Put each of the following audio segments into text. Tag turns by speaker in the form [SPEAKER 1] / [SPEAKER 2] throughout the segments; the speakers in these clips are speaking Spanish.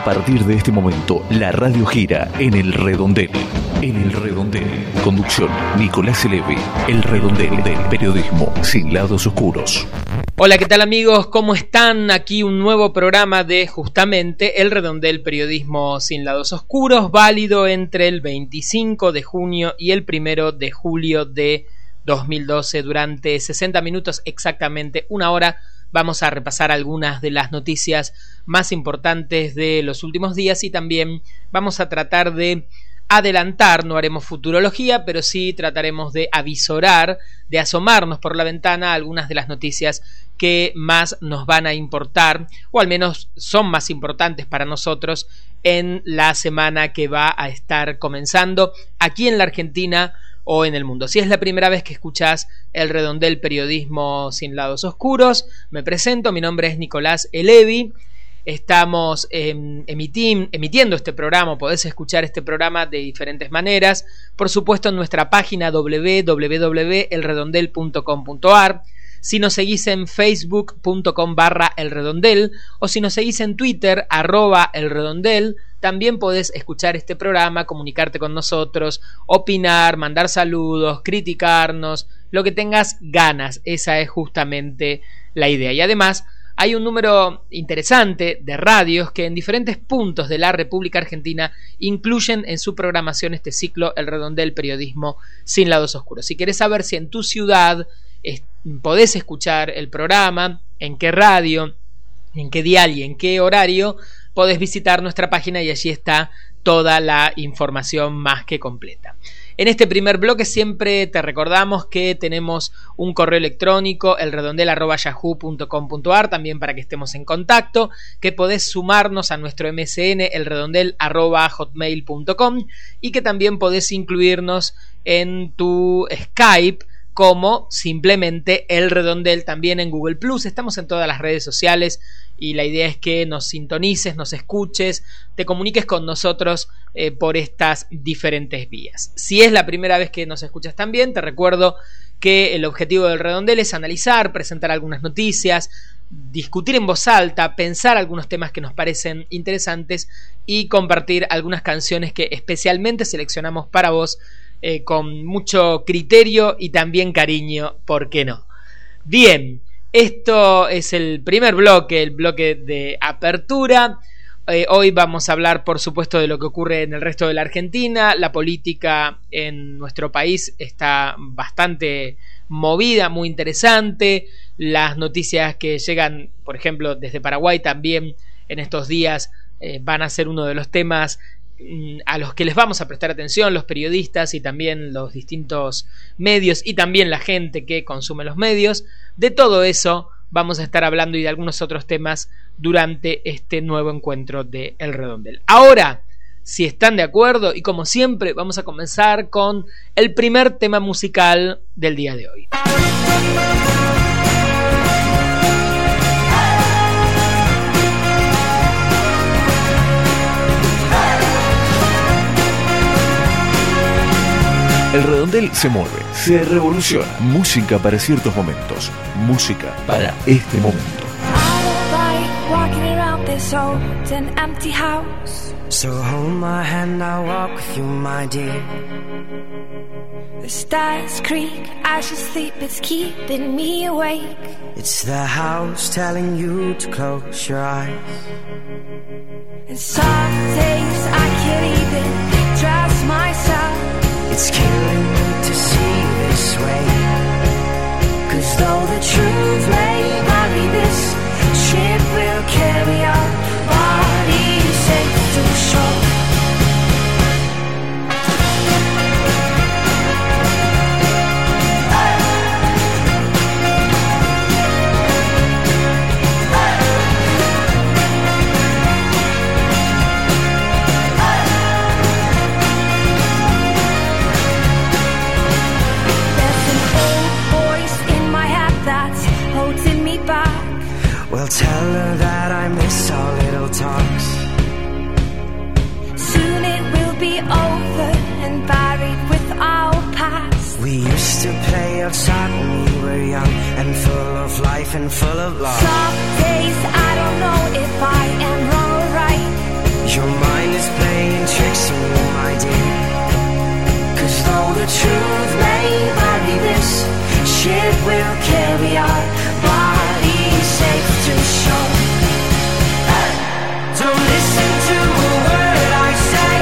[SPEAKER 1] A partir de este momento, la radio gira en El Redondel. En El Redondel. Conducción, Nicolás Elevi. El Redondel del periodismo sin lados oscuros.
[SPEAKER 2] Hola, ¿qué tal amigos? ¿Cómo están? Aquí un nuevo programa de justamente El Redondel Periodismo sin lados oscuros, válido entre el 25 de junio y el 1 de julio de 2012. Durante 60 minutos, exactamente una hora, vamos a repasar algunas de las noticias más importantes de los últimos días y también vamos a tratar de adelantar, no haremos futurología, pero sí trataremos de avisorar, de asomarnos por la ventana a algunas de las noticias que más nos van a importar, o al menos son más importantes para nosotros en la semana que va a estar comenzando aquí en la Argentina o en el mundo. Si es la primera vez que escuchás El Redondel Periodismo sin lados oscuros, me presento, mi nombre es Nicolás Elevi. Estamos emitiendo este programa, podés escuchar este programa de diferentes maneras, por supuesto en nuestra página www.elredondel.com.ar, si nos seguís en facebook.com/elredondel o si nos seguís en Twitter @elredondel, también podés escuchar este programa, comunicarte con nosotros, opinar, mandar saludos, criticarnos, lo que tengas ganas, esa es justamente la idea. Y además hay un número interesante de radios que en diferentes puntos de la República Argentina incluyen en su programación este ciclo El Redondel Periodismo sin lados oscuros. Si querés saber si en tu ciudad podés escuchar el programa, en qué radio, en qué dial y en qué horario, podés visitar nuestra página y allí está toda la información más que completa. En este primer bloque siempre te recordamos que tenemos un correo electrónico, elredondel@yahoo.com.ar, también para que estemos en contacto, que podés sumarnos a nuestro MSN, elredondel@hotmail.com, y que también podés incluirnos en tu Skype como simplemente El Redondel, también en Google Plus. Estamos en todas las redes sociales y la idea es que nos sintonices, nos escuches, te comuniques con nosotros por estas diferentes vías. Si es la primera vez que nos escuchas también, te recuerdo que el objetivo del Redondel es analizar, presentar algunas noticias, discutir en voz alta, pensar algunos temas que nos parecen interesantes y compartir algunas canciones que especialmente seleccionamos para vos con mucho criterio y también cariño, ¿por qué no? Bien, esto es el primer bloque, el bloque de apertura. Hoy vamos a hablar, por supuesto, de lo que ocurre en el resto de la Argentina. La política en nuestro país está bastante movida, muy interesante. Las noticias que llegan, por ejemplo, desde Paraguay también en estos días van a ser uno de los temas a los que les vamos a prestar atención, los periodistas y también los distintos medios y también la gente que consume los medios. De todo eso vamos a estar hablando y de algunos otros temas durante este nuevo encuentro de El Redondel. Ahora, si están de acuerdo y como siempre, vamos a comenzar con el primer tema musical del día de hoy.
[SPEAKER 1] El Redondel se mueve, se revoluciona. Música para ciertos momentos, música para este momento.
[SPEAKER 3] So hold my hand, I'll walk with you, my dear. The stars creak as you sleep, it's keeping me awake. It's the house telling you to close your eyes. And some days I can't even trust myself. It's killing me to see you this way. 'Cause though the truth may vary, this ship will carry our bodies safe to shore. Well, tell her that I miss our little talks. Soon it will be over and buried with our past. We used to play outside when we were young and full of life and full of love. Some days I don't know if I am wrong or right. Your mind is playing tricks on you, my dear. 'Cause though the truth may vary, this ship will carry our bodies safe to shore. Don't listen to a word I say.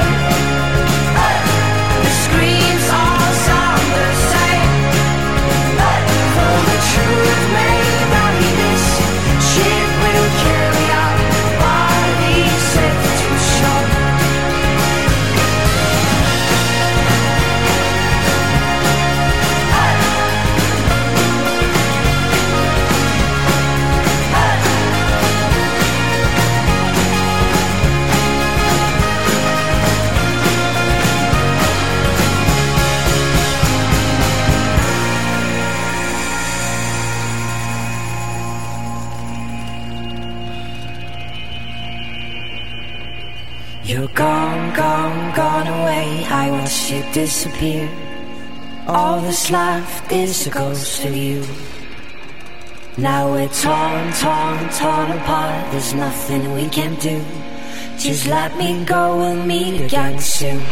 [SPEAKER 3] The screams all sound the same. Though the truth may vary, this ship will carry our bodies safe to shore. You're gone, gone, gone away. I watched you disappear. All that's left is a ghost of you. Now we're torn, torn, torn apart. There's nothing we can do. Just let me go, we'll meet again soon.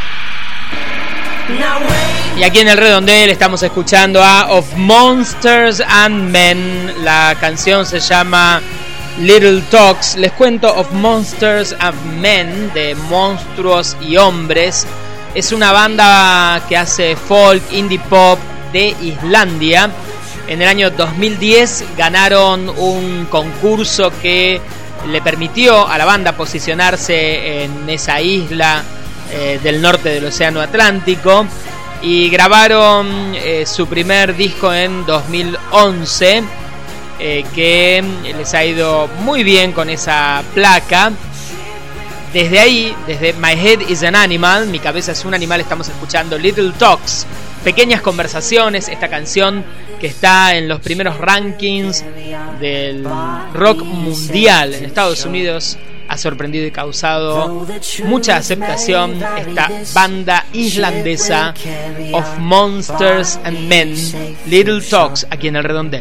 [SPEAKER 3] Now wait.
[SPEAKER 2] Y aquí en el redondel estamos escuchando a Of Monsters and Men. La canción se llama Little Talks. Les cuento, Of Monsters and Men, de monstruos y hombres, es una banda que hace folk, indie pop de Islandia. En el año 2010 ganaron un concurso que le permitió a la banda posicionarse en esa isla del norte del Océano Atlántico, y grabaron su primer disco en 2011. Que les ha ido muy bien con esa placa. Desde ahí, desde My Head is an Animal, mi cabeza es un animal, estamos escuchando Little Talks, pequeñas conversaciones. Esta canción que está en los primeros rankings del rock mundial en Estados Unidos ha sorprendido y causado mucha aceptación. Esta banda islandesa, Of Monsters and Men, Little Talks, aquí en el redondel.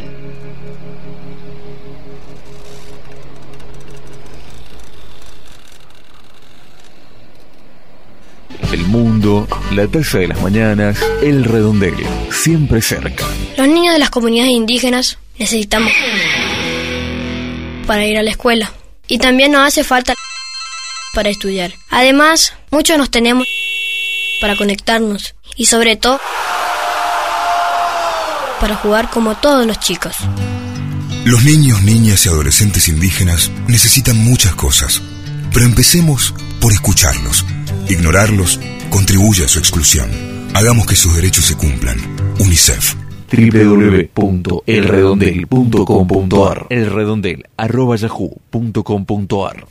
[SPEAKER 1] El mundo, la taza de las mañanas, el redondel, siempre cerca.
[SPEAKER 4] Los niños de las comunidades indígenas necesitamos para ir a la escuela, y también nos hace falta para estudiar. Además, muchos nos tenemos para conectarnos y sobre todo para jugar como todos los chicos.
[SPEAKER 5] Los niños, niñas y adolescentes indígenas necesitan muchas cosas, pero empecemos por escucharlos. Ignorarlos contribuye a su exclusión. Hagamos que sus derechos se cumplan. UNICEF.
[SPEAKER 1] www.elredondel.com.ar elredondel@yahoo.com.ar.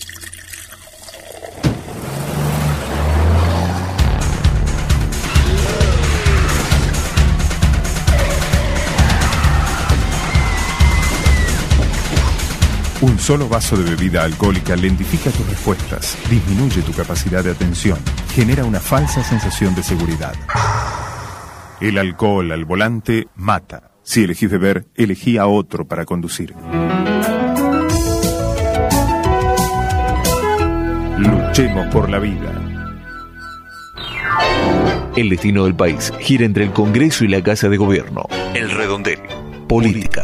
[SPEAKER 6] Un solo vaso de bebida alcohólica lentifica tus respuestas, disminuye tu capacidad de atención, genera una falsa sensación de seguridad. El alcohol al volante mata. Si elegís beber, elegí a otro para conducir. Luchemos por la vida.
[SPEAKER 1] El destino del país gira entre el Congreso y la Casa de Gobierno. El redondel. Política.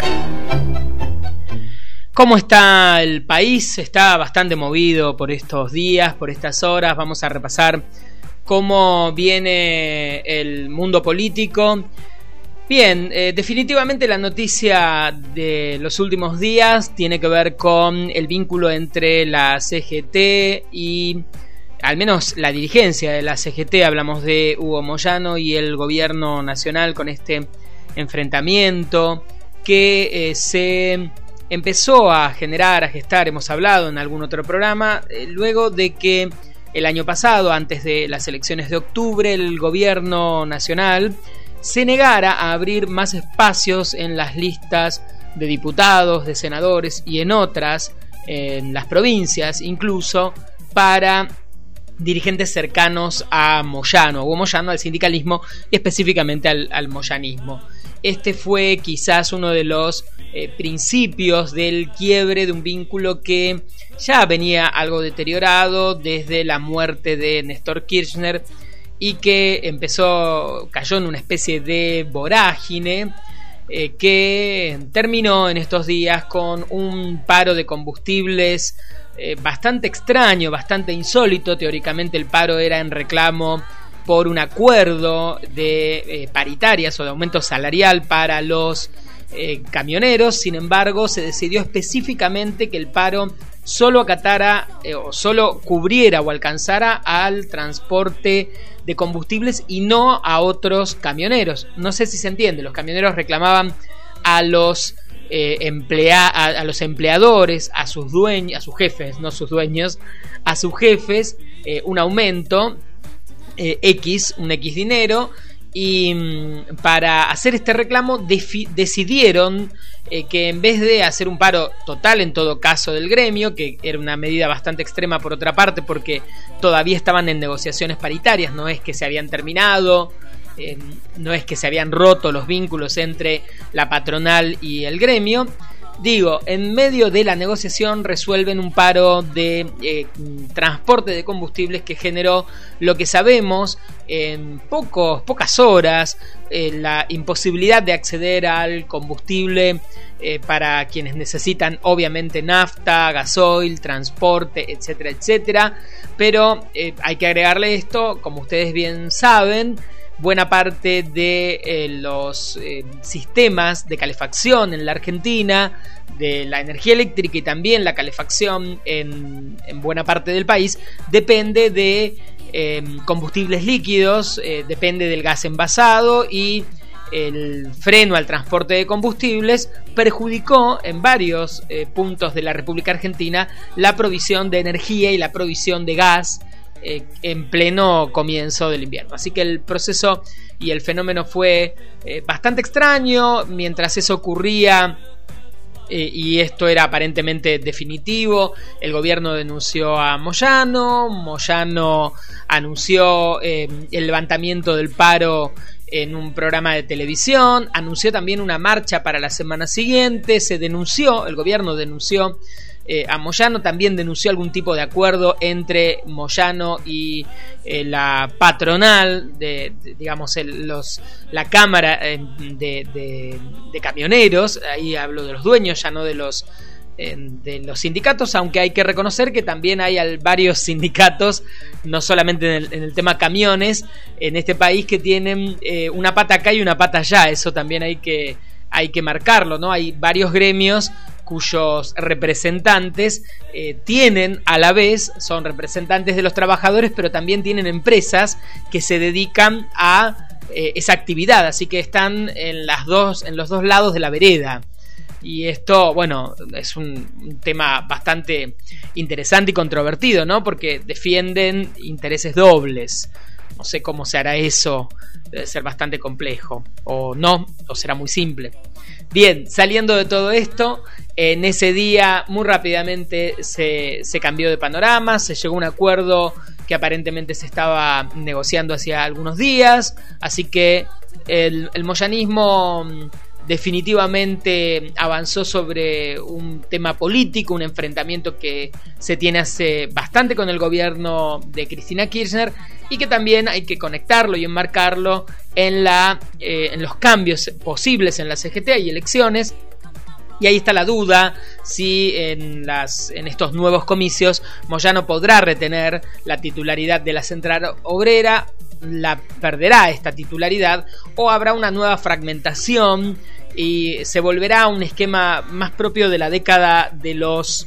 [SPEAKER 2] ¿Cómo está el país? Está bastante movido por estos días, por estas horas. Vamos a repasar cómo viene el mundo político. Bien, definitivamente la noticia de los últimos días tiene que ver con el vínculo entre la CGT y, al menos la dirigencia de la CGT, hablamos de Hugo Moyano y el gobierno nacional, con este enfrentamiento que se empezó a generar, a gestar, hemos hablado en algún otro programa, luego de que el año pasado, antes de las elecciones de octubre, el gobierno nacional se negara a abrir más espacios en las listas de diputados, de senadores y en otras, en las provincias, incluso para dirigentes cercanos a Moyano, Hugo Moyano, al sindicalismo y específicamente al moyanismo. Este fue quizás uno de los principios del quiebre de un vínculo que ya venía algo deteriorado desde la muerte de Néstor Kirchner y que cayó en una especie de vorágine que terminó en estos días con un paro de combustibles bastante extraño, bastante insólito. Teóricamente el paro era en reclamo por un acuerdo de paritarias o de aumento salarial para los camioneros. Sin embargo, se decidió específicamente que el paro solo acatara o solo cubriera o alcanzara al transporte de combustibles y no a otros camioneros. No sé si se entiende, los camioneros reclamaban a los a los empleadores, a sus dueños, a sus jefes, no sus dueños, a sus jefes, un aumento un X dinero, y para hacer este reclamo decidieron que en vez de hacer un paro total en todo caso del gremio, que era una medida bastante extrema por otra parte porque todavía estaban en negociaciones paritarias, no es que se habían terminado, no es que se habían roto los vínculos entre la patronal y el gremio. Digo, en medio de la negociación resuelven un paro de transporte de combustibles que generó lo que sabemos en pocas horas, la imposibilidad de acceder al combustible para quienes necesitan obviamente nafta, gasoil, transporte, etcétera, etcétera. Pero hay que agregarle esto, como ustedes bien saben, buena parte de los sistemas de calefacción en la Argentina, de la energía eléctrica y también la calefacción en buena parte del país, depende de combustibles líquidos, depende del gas envasado, y el freno al transporte de combustibles perjudicó en varios puntos de la República Argentina la provisión de energía y la provisión de gas en pleno comienzo del invierno. Así que el proceso y el fenómeno fue bastante extraño. Mientras eso ocurría y esto era aparentemente definitivo, el gobierno denunció a Moyano anunció el levantamiento del paro en un programa de televisión, anunció también una marcha para la semana siguiente, el gobierno denunció a Moyano, también denunció algún tipo de acuerdo entre Moyano y la patronal digamos la cámara de camioneros. Ahí hablo de los dueños, ya no de los sindicatos, aunque hay que reconocer que también hay varios sindicatos, no solamente en el tema camiones, en este país, que tienen una pata acá y una pata allá. Eso también hay que marcarlo, ¿no? Hay varios gremios cuyos representantes tienen a la vez, son representantes de los trabajadores, pero también tienen empresas que se dedican a esa actividad, así que están en los dos lados de la vereda. Y esto, bueno, es un tema bastante interesante y controvertido, ¿no? Porque defienden intereses dobles. No sé cómo se hará eso, debe ser bastante complejo, o no, o será muy simple. Bien, saliendo de todo esto, en ese día muy rápidamente se cambió de panorama, se llegó a un acuerdo que aparentemente se estaba negociando hacía algunos días, así que el moyanismo definitivamente avanzó sobre un tema político, un enfrentamiento que se tiene hace bastante con el gobierno de Cristina Kirchner, y que también hay que conectarlo y enmarcarlo en los cambios posibles en la CGT. Hay elecciones y ahí está la duda si en estos nuevos comicios Moyano podrá retener la titularidad de la Central Obrera, la perderá esta titularidad, o habrá una nueva fragmentación y se volverá a un esquema más propio de la década de los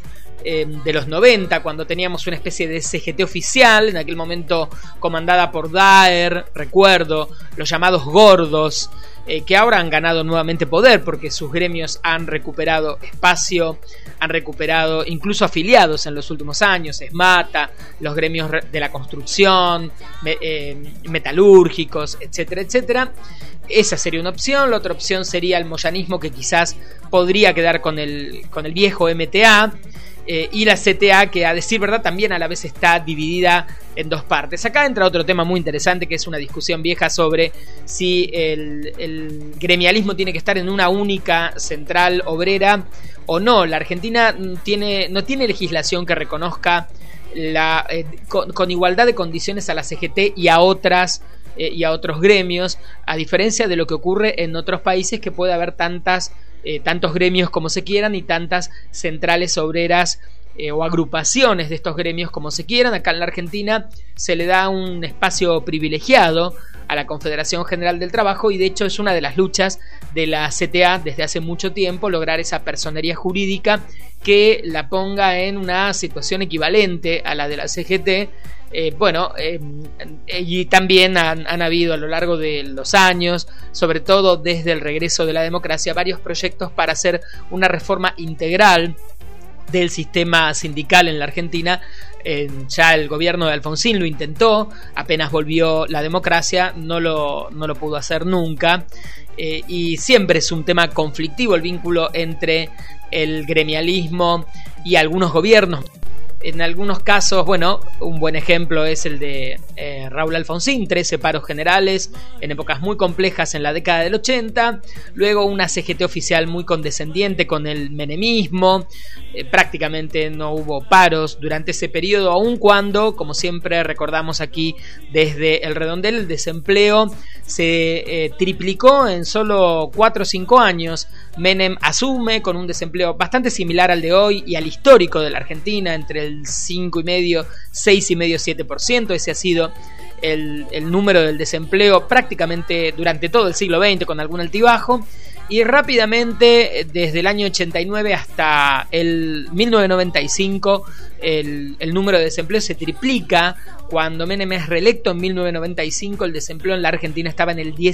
[SPEAKER 2] 90, cuando teníamos una especie de CGT oficial, en aquel momento comandada por Daer, recuerdo, los llamados gordos, que ahora han ganado nuevamente poder porque sus gremios han recuperado espacio, han recuperado incluso afiliados en los últimos años, ESMATA, los gremios de la construcción, metalúrgicos, etcétera, etcétera. Esa sería una opción. La otra opción sería el moyanismo, que quizás podría quedar con el viejo MTA. y la CTA, que a decir verdad también a la vez está dividida en dos partes. Acá entra otro tema muy interesante, que es una discusión vieja sobre si el gremialismo tiene que estar en una única central obrera o no. La Argentina no tiene legislación que reconozca con igualdad de condiciones a la CGT y a otros gremios, a diferencia de lo que ocurre en otros países, que puede haber tantos gremios como se quieran y tantas centrales obreras o agrupaciones de estos gremios como se quieran. Acá en la Argentina se le da un espacio privilegiado a la Confederación General del Trabajo, y de hecho es una de las luchas de la CTA desde hace mucho tiempo, lograr esa personería jurídica que la ponga en una situación equivalente a la de la CGT. Y también han habido a lo largo de los años, sobre todo desde el regreso de la democracia, varios proyectos para hacer una reforma integral del sistema sindical en la Argentina. Ya el gobierno de Alfonsín lo intentó, apenas volvió la democracia, no lo pudo hacer nunca, y siempre es un tema conflictivo el vínculo entre el gremialismo y algunos gobiernos. En algunos casos, un buen ejemplo es el de Raúl Alfonsín, 13 paros generales en épocas muy complejas en la década del 80, luego una CGT oficial muy condescendiente con el menemismo, prácticamente no hubo paros durante ese periodo, aun cuando, como siempre recordamos aquí desde El Redondel, el desempleo se triplicó en solo 4 o 5 años. Menem asume con un desempleo bastante similar al de hoy y al histórico de la Argentina, entre el 5,5%, 6,5%, 7%. Ese ha sido el número del desempleo prácticamente durante todo el siglo XX, con algún altibajo. Y rápidamente, desde el año 89 hasta el 1995, el número de desempleo se triplica. Cuando Menem es reelecto en 1995, el desempleo en la Argentina estaba en el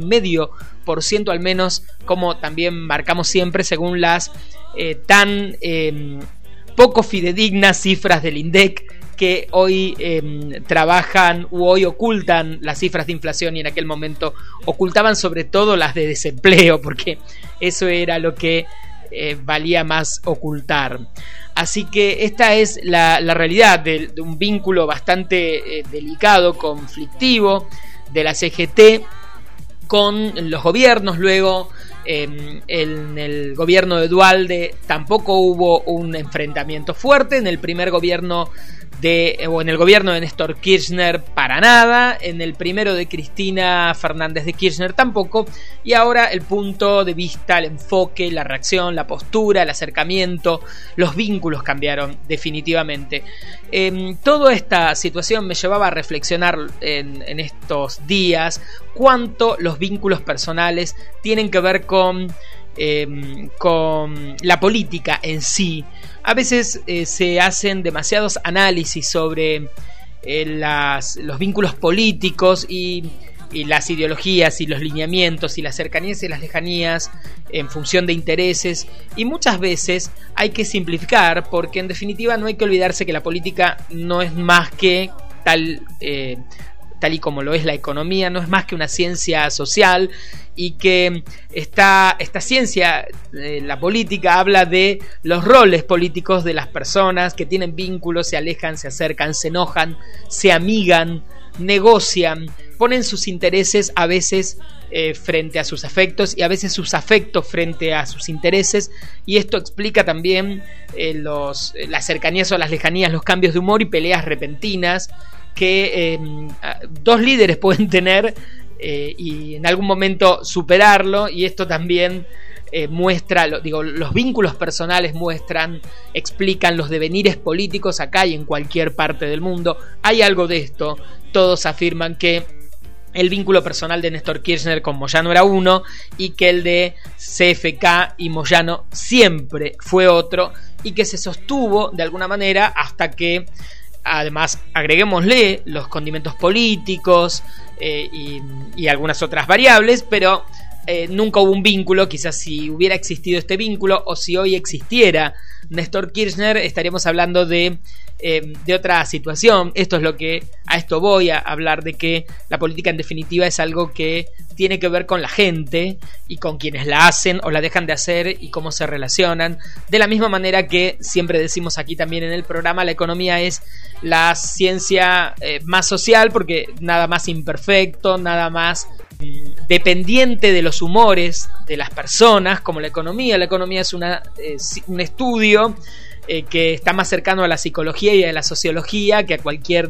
[SPEAKER 2] 18,5%, al menos, como también marcamos siempre, según las tan poco fidedignas cifras del INDEC, que hoy trabajan u hoy ocultan las cifras de inflación, y en aquel momento ocultaban sobre todo las de desempleo, porque eso era lo que valía más ocultar. Así que esta es la realidad de un vínculo bastante delicado, conflictivo, de la CGT con los gobiernos. Luego, en el gobierno de Duhalde tampoco hubo un enfrentamiento fuerte. En el primer gobierno en el gobierno de Néstor Kirchner, para nada. En el primero de Cristina Fernández de Kirchner tampoco. Y ahora el punto de vista, el enfoque, la reacción, la postura, el acercamiento, los vínculos cambiaron definitivamente. Toda esta situación me llevaba a reflexionar en estos días cuánto los vínculos personales tienen que ver con la política en sí. A veces se hacen demasiados análisis sobre los vínculos políticos y las ideologías y los lineamientos y las cercanías y las lejanías en función de intereses, y muchas veces hay que simplificar, porque en definitiva no hay que olvidarse que la política no es más que tal y como lo es la economía, no es más que una ciencia social, y que esta ciencia, la política, habla de los roles políticos de las personas que tienen vínculos, se alejan, se acercan, se enojan, se amigan, negocian, ponen sus intereses a veces frente a sus afectos, y a veces sus afectos frente a sus intereses, y esto explica también las cercanías o las lejanías, los cambios de humor y peleas repentinas que dos líderes pueden tener y en algún momento superarlo. Y esto también muestra, los vínculos personales explican los devenires políticos acá y en cualquier parte del mundo. Hay algo de esto. Todos afirman que el vínculo personal de Néstor Kirchner con Moyano era uno, y que el de CFK y Moyano siempre fue otro, y que se sostuvo de alguna manera hasta que, además, agreguémosle los condimentos políticos y algunas otras variables, pero nunca hubo un vínculo. Quizás si hubiera existido este vínculo, o si hoy existiera Néstor Kirchner, estaríamos hablando de otra situación. A esto voy a hablar, de que la política en definitiva es algo que tiene que ver con la gente y con quienes la hacen o la dejan de hacer y cómo se relacionan. De la misma manera que siempre decimos aquí también en el programa, la economía es la ciencia más social, porque nada más imperfecto, nada más dependiente de los humores de las personas como la economía. La economía es un estudio que está más cercano a la psicología y a la sociología que a cualquier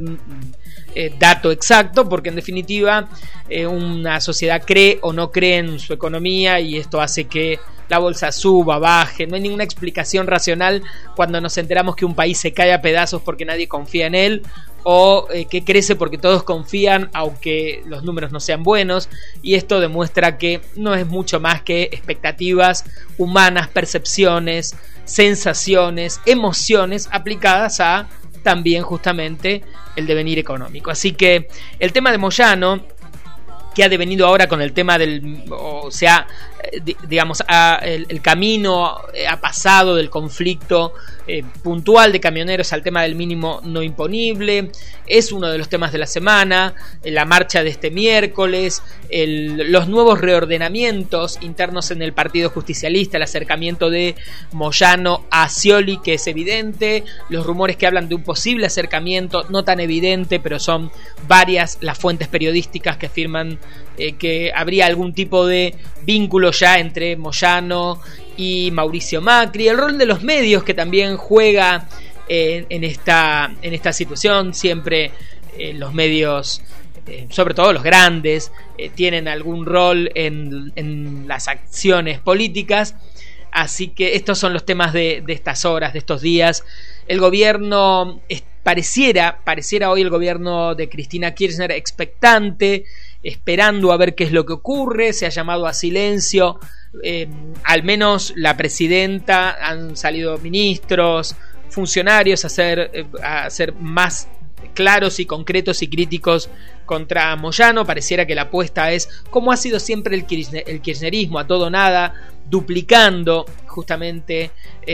[SPEAKER 2] dato exacto, porque en definitiva una sociedad cree o no cree en su economía, y esto hace que la bolsa suba, baje. No hay ninguna explicación racional cuando nos enteramos que un país se cae a pedazos porque nadie confía en él, o que crece porque todos confían aunque los números no sean buenos. Y esto demuestra que no es mucho más que expectativas humanas, percepciones, sensaciones, emociones aplicadas a también justamente el devenir económico. Así que el tema de Moyano, que ha devenido ahora con el tema del, o sea, digamos, el camino ha pasado del conflicto puntual de camioneros al tema del mínimo no imponible, es uno de los temas de la semana, la marcha de este miércoles, los nuevos reordenamientos internos en el Partido Justicialista, el acercamiento de Moyano a Scioli, que es evidente, los rumores que hablan de un posible acercamiento no tan evidente, pero son varias las fuentes periodísticas que afirman que habría algún tipo de vínculo ya entre Moyano y Mauricio Macri. El rol de los medios, que también juega en esta situación. Siempre los medios, sobre todo los grandes, tienen algún rol en las acciones políticas. Así que estos son los temas de estas horas, de estos días. El gobierno pareciera hoy el gobierno de Cristina Kirchner expectante, esperando a ver qué es lo que ocurre. Se ha llamado a silencio, al menos la presidenta, han salido ministros, funcionarios a ser más claros y concretos y críticos contra Moyano. Pareciera que la apuesta es, como ha sido siempre el kirchnerismo, a todo nada, duplicando justamente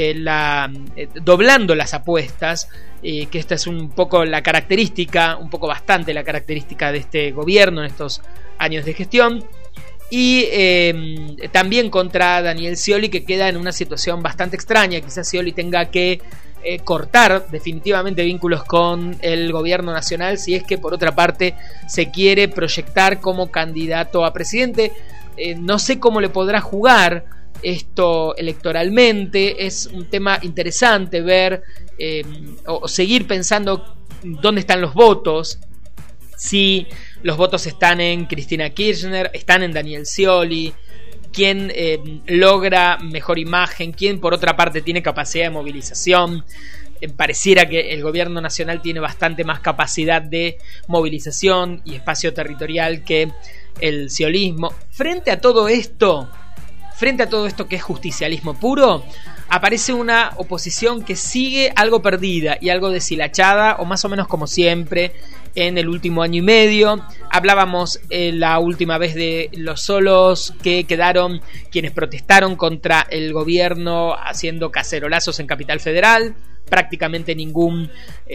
[SPEAKER 2] doblando las apuestas, que esta es un poco la característica, bastante la característica de este gobierno en estos años de gestión. Y también contra Daniel Scioli, que queda en una situación bastante extraña. Quizás Scioli tenga que cortar definitivamente vínculos con el gobierno nacional si es que por otra parte se quiere proyectar como candidato a presidente. No sé cómo le podrá jugar esto electoralmente. Es un tema interesante ver o seguir pensando dónde están los votos, si los votos están en Cristina Kirchner, están en Daniel Scioli, quién logra mejor imagen, quién por otra parte tiene capacidad de movilización. Pareciera que el gobierno nacional tiene bastante más capacidad de movilización y espacio territorial que el sciolismo. Frente a todo esto que es justicialismo puro, aparece una oposición que sigue algo perdida y algo deshilachada, o más o menos como siempre en el último año y medio. Hablábamos la última vez de los solos que quedaron quienes protestaron contra el gobierno haciendo cacerolazos en Capital Federal. Prácticamente ningún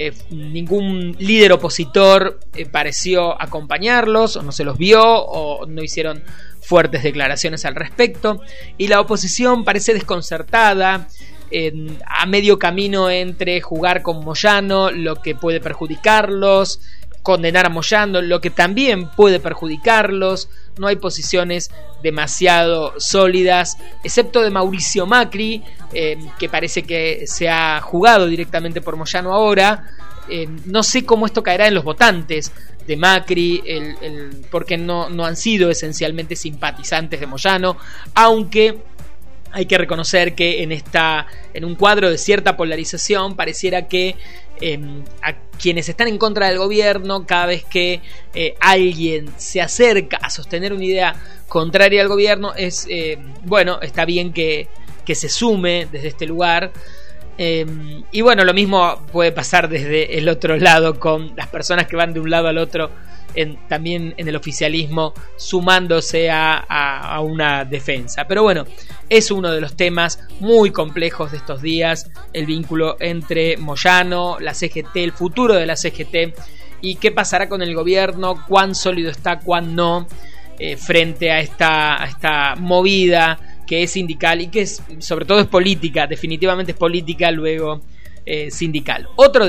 [SPEAKER 2] líder opositor pareció acompañarlos, o no se los vio, o no hicieron fuertes declaraciones al respecto. Y la oposición parece desconcertada, a medio camino entre jugar con Moyano, lo que puede perjudicarlos, condenar a Moyano, lo que también puede perjudicarlos. No hay posiciones demasiado sólidas, excepto de Mauricio Macri, que parece que se ha jugado directamente por Moyano ahora. No sé cómo esto caerá en los votantes de Macri, porque no han sido esencialmente simpatizantes de Moyano, aunque hay que reconocer que en un cuadro de cierta polarización pareciera que a quienes están en contra del gobierno, cada vez que alguien se acerca a sostener una idea contraria al gobierno, está bien que se sume desde este lugar. Y bueno, lo mismo puede pasar desde el otro lado, con las personas que van de un lado al otro también en el oficialismo sumándose a una defensa. Pero bueno, es uno de los temas muy complejos de estos días, el vínculo entre Moyano, la CGT, el futuro de la CGT y qué pasará con el gobierno, cuán sólido está, cuán no, frente a esta movida que es sindical y que sobre todo es política, definitivamente es política, luego sindical.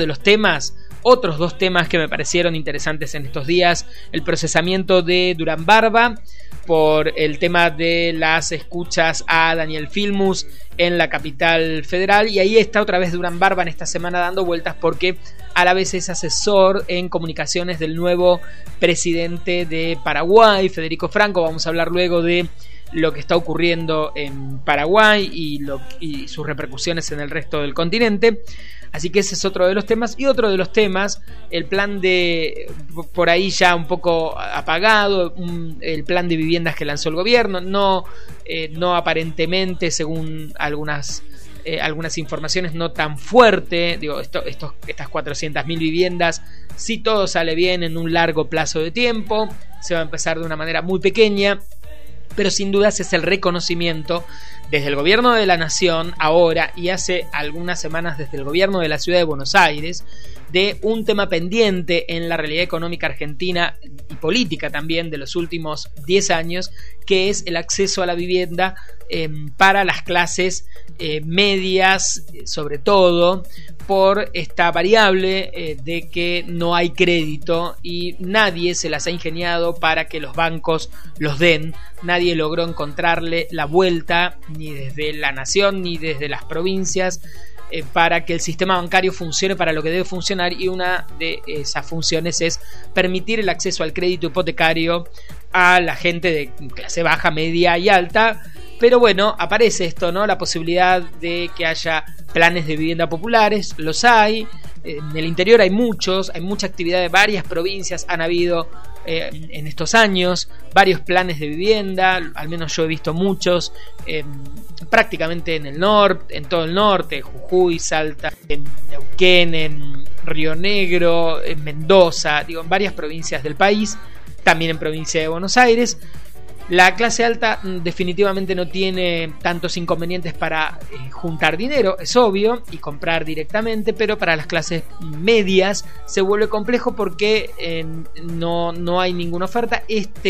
[SPEAKER 2] Otros dos temas que me parecieron interesantes en estos días: el procesamiento de Durán Barba por el tema de las escuchas a Daniel Filmus en la capital federal, y ahí está otra vez Durán Barba en esta semana dando vueltas porque a la vez es asesor en comunicaciones del nuevo presidente de Paraguay, Federico Franco. Vamos a hablar luego de lo que está ocurriendo en Paraguay y sus repercusiones en el resto del continente. Así que ese es otro de los temas. Y otro de los temas, el plan de, por ahí ya un poco apagado, el plan de viviendas que lanzó el gobierno, no aparentemente, según algunas informaciones, no tan fuerte. Digo, estas 400.000 viviendas, si todo sale bien en un largo plazo de tiempo, se va a empezar de una manera muy pequeña, pero sin dudas es el reconocimiento desde el gobierno de la nación ahora y hace algunas semanas desde el gobierno de la ciudad de Buenos Aires de un tema pendiente en la realidad económica argentina y política también de los últimos 10 años, que es el acceso a la vivienda para las clases medias, sobre todo por esta variable de que no hay crédito y nadie se las ha ingeniado para que los bancos los den. Nadie logró encontrarle la vuelta, ni desde la nación ni desde las provincias, para que el sistema bancario funcione para lo que debe funcionar, y una de esas funciones es permitir el acceso al crédito hipotecario a la gente de clase baja, media y alta. Pero bueno, aparece esto, ¿no? La posibilidad de que haya planes de vivienda populares, los hay. En el interior hay mucha actividad de varias provincias, han habido en estos años varios planes de vivienda, al menos yo he visto muchos, prácticamente en todo el norte, Jujuy, Salta, en Neuquén, en Río Negro, en Mendoza, en varias provincias del país, también en provincia de Buenos Aires. La clase alta definitivamente no tiene tantos inconvenientes para juntar dinero, es obvio, y comprar directamente, pero para las clases medias se vuelve complejo porque no hay ninguna oferta.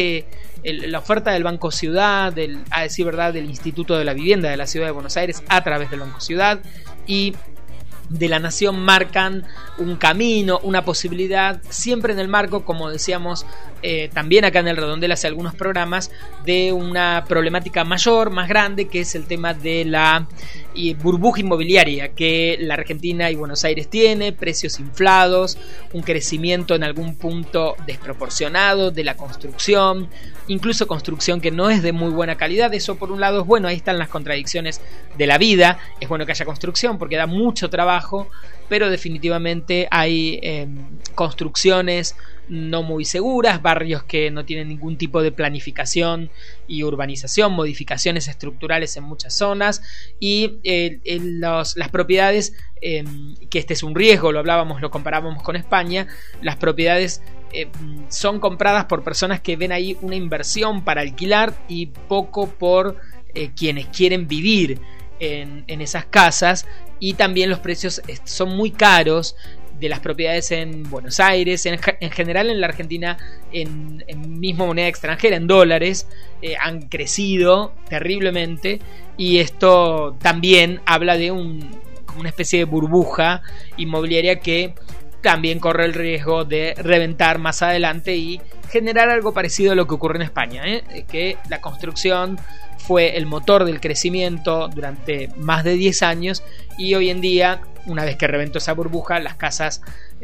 [SPEAKER 2] La oferta del Banco Ciudad, a decir verdad, del Instituto de la Vivienda de la Ciudad de Buenos Aires a través del Banco Ciudad y de la Nación marcan un camino, una posibilidad, siempre en el marco, como decíamos también acá en el Redondel hace algunos programas, de una problemática mayor, más grande, que es el tema de la burbuja inmobiliaria que la Argentina y Buenos Aires tiene, precios inflados, un crecimiento en algún punto desproporcionado de la construcción, incluso construcción que no es de muy buena calidad. Eso por un lado es bueno, ahí están las contradicciones de la vida, es bueno que haya construcción porque da mucho trabajo, pero definitivamente hay construcciones no muy seguras, barrios que no tienen ningún tipo de planificación y urbanización, modificaciones estructurales en muchas zonas, y las propiedades, que este es un riesgo, lo comparábamos con España, las propiedades son compradas por personas que ven ahí una inversión para alquilar y poco por quienes quieren vivir en esas casas, y también los precios son muy caros de las propiedades en Buenos Aires, en general en la Argentina, en mismo moneda extranjera, en dólares, han crecido terriblemente, y esto también habla de como una especie de burbuja inmobiliaria que también corre el riesgo de reventar más adelante y generar algo parecido a lo que ocurre en España, que la construcción fue el motor del crecimiento durante más de 10 años y hoy en día, una vez que reventó esa burbuja, las casas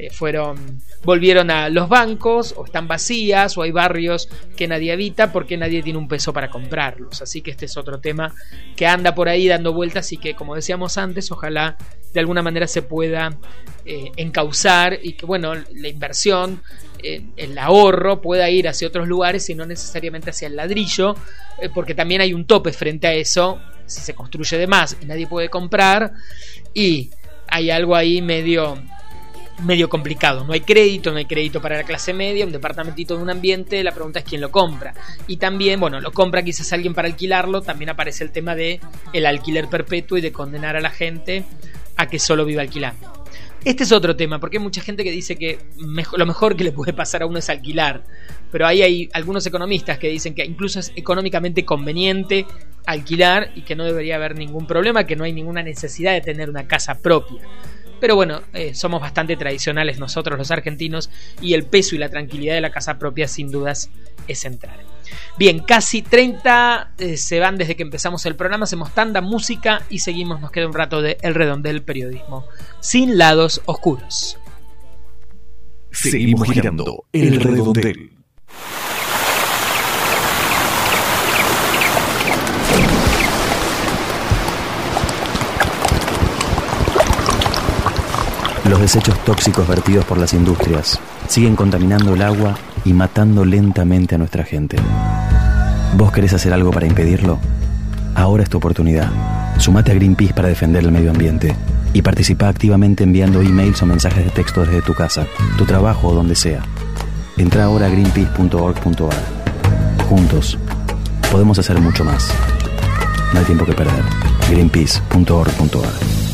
[SPEAKER 2] volvieron a los bancos, o están vacías, o hay barrios que nadie habita porque nadie tiene un peso para comprarlos. Así que este es otro tema que anda por ahí dando vueltas y que, como decíamos antes, ojalá de alguna manera se pueda encauzar y que, bueno, la inversión, el ahorro pueda ir hacia otros lugares y no necesariamente hacia el ladrillo, porque también hay un tope frente a eso. Si se construye de más y nadie puede comprar, y hay algo ahí medio medio complicado. No hay crédito para la clase media, un departamentito de un ambiente, la pregunta es quién lo compra. Y también, bueno, lo compra quizás alguien para alquilarlo, también aparece el tema de el alquiler perpetuo y de condenar a la gente a que solo viva alquilando. Este es otro tema, porque hay mucha gente que dice que lo mejor que le puede pasar a uno es alquilar, pero ahí hay algunos economistas que dicen que incluso es económicamente conveniente alquilar y que no debería haber ningún problema, que no hay ninguna necesidad de tener una casa propia. Pero bueno, somos bastante tradicionales nosotros los argentinos y el peso y la tranquilidad de la casa propia sin dudas es central. Bien, casi 30 se van desde que empezamos el programa, hacemos tanda, música y seguimos, nos queda un rato de El Redondel, periodismo sin lados oscuros.
[SPEAKER 1] Seguimos girando El Redondel.
[SPEAKER 7] Los desechos tóxicos vertidos por las industrias siguen contaminando el agua y matando lentamente a nuestra gente. ¿Vos querés hacer algo para impedirlo? Ahora es tu oportunidad. Sumate a Greenpeace para defender el medio ambiente y participa activamente enviando emails o mensajes de texto desde tu casa, tu trabajo o donde sea. Entra ahora a greenpeace.org.ar. Juntos podemos hacer mucho más. No hay tiempo que perder. greenpeace.org.ar.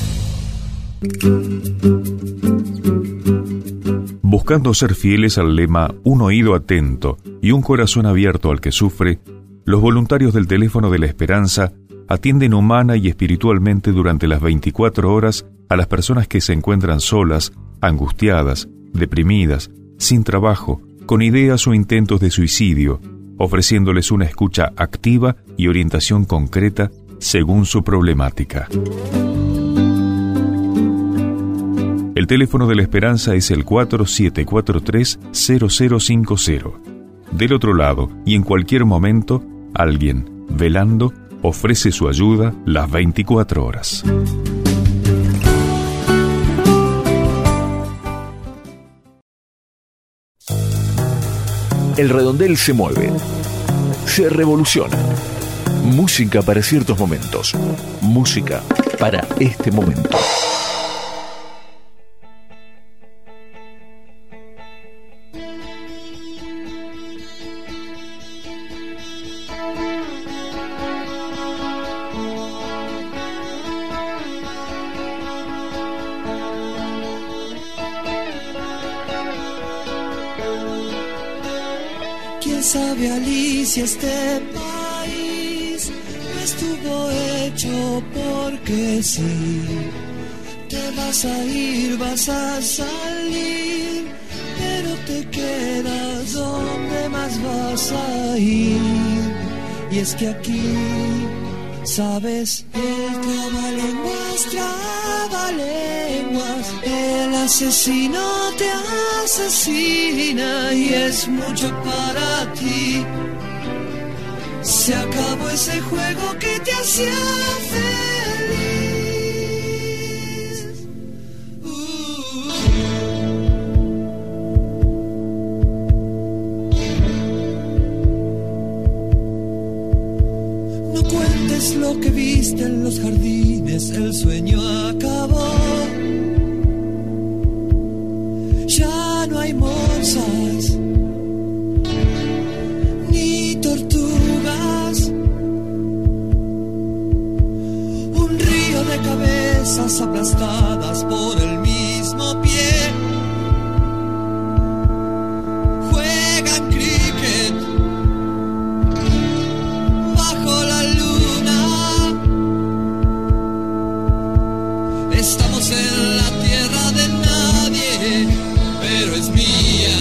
[SPEAKER 6] Buscando ser fieles al lema "un oído atento y un corazón abierto al que sufre", los voluntarios del Teléfono de la Esperanza atienden humana y espiritualmente durante las 24 horas a las personas que se encuentran solas, angustiadas, deprimidas, sin trabajo, con ideas o intentos de suicidio, ofreciéndoles una escucha activa y orientación concreta según su problemática. El teléfono de la Esperanza es el 4743-0050. Del otro lado, y en cualquier momento, alguien, velando, ofrece su ayuda las 24 horas.
[SPEAKER 1] El Redondel se mueve, se revoluciona. Música para ciertos momentos. Música para este momento.
[SPEAKER 8] ¿Quién sabe, Alicia, este país no estuvo hecho porque sí? Te vas a ir, vas a salir, pero te quedas donde más vas a ir. Y es que aquí, ¿sabes? El trabalenguas, el asesino te asesina y es mucho para ti. Se acabó ese juego que te hacía feliz. No cuentes lo que viste en los jardines, el sueño acabó. Ya no hay morsas ni tortugas. Un río de cabezas aplastadas por el mismo pie. Juegan cricket bajo la luna. Estamos en la tierra de nadie, pero es mía.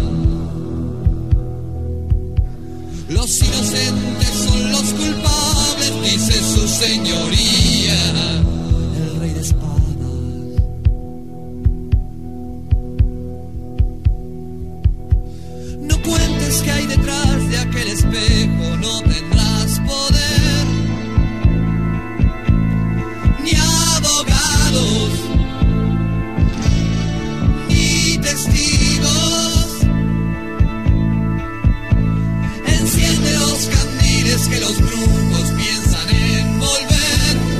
[SPEAKER 8] Los inocentes son los culpables, dice su señoría, el rey de espadas. No cuentes que hay detrás de aquel espejo, no tendrás poder, ni abogados, testigos. Enciende los candiles que los brujos piensan envolver.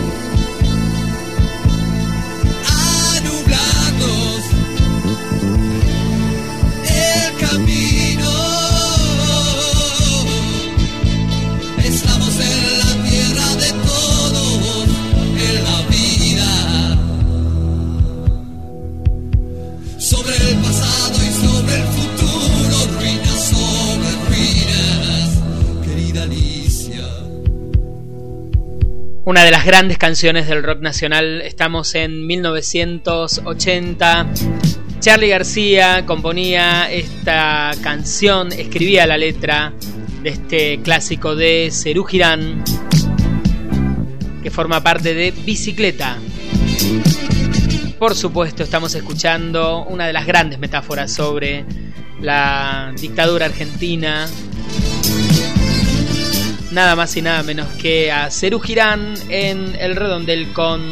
[SPEAKER 2] Una de las grandes canciones del rock nacional. Estamos en 1980. Charly García componía esta canción, escribía la letra de este clásico de Serú Girán, que forma parte de Bicicleta. Por supuesto, estamos escuchando una de las grandes metáforas sobre la dictadura argentina. Nada más y nada menos que a Serú Girán en El Redondel con